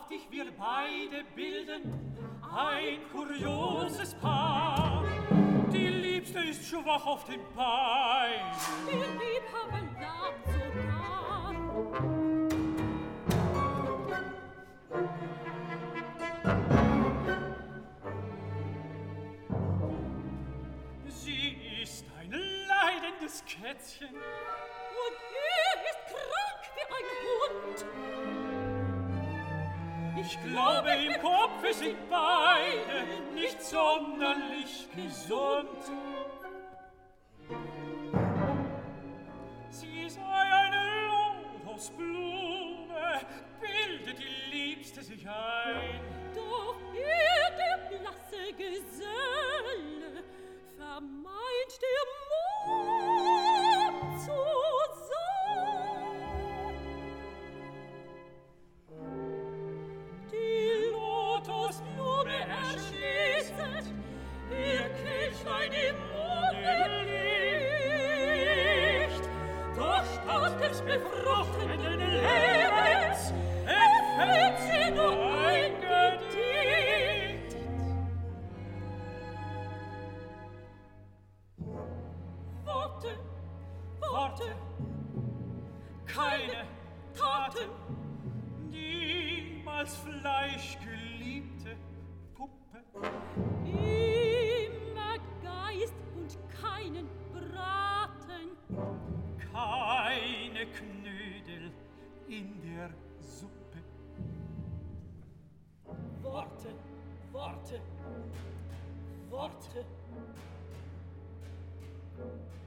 wahrhaftig wir beide bilden ein kurioses Paar. Die Liebste ist schwach auf den Beinen, die Liebhaber lacht sogar. Sie ist ein leidendes Kätzchen und ist krank wie ein Hund. Ich glaube, im Kopfe sind beide nicht sonderlich gesund. Sie sei eine Lotosblume, bildet die Liebste sich ein. Doch er, der blasse Geselle, vermeint der Mond zu sein. Die Lotosblume erschließet, ihr Kelchlein im Mondenlicht. Doch statt des befruchtenden Lebens erfüllt sie nur ein Gedicht. Worte, Worte, keine Taten, niemals fleischgeliebte Puppe. Immer Geist und keinen Braten. Keine Knödel in der Suppe. Worte, Worte, Worte.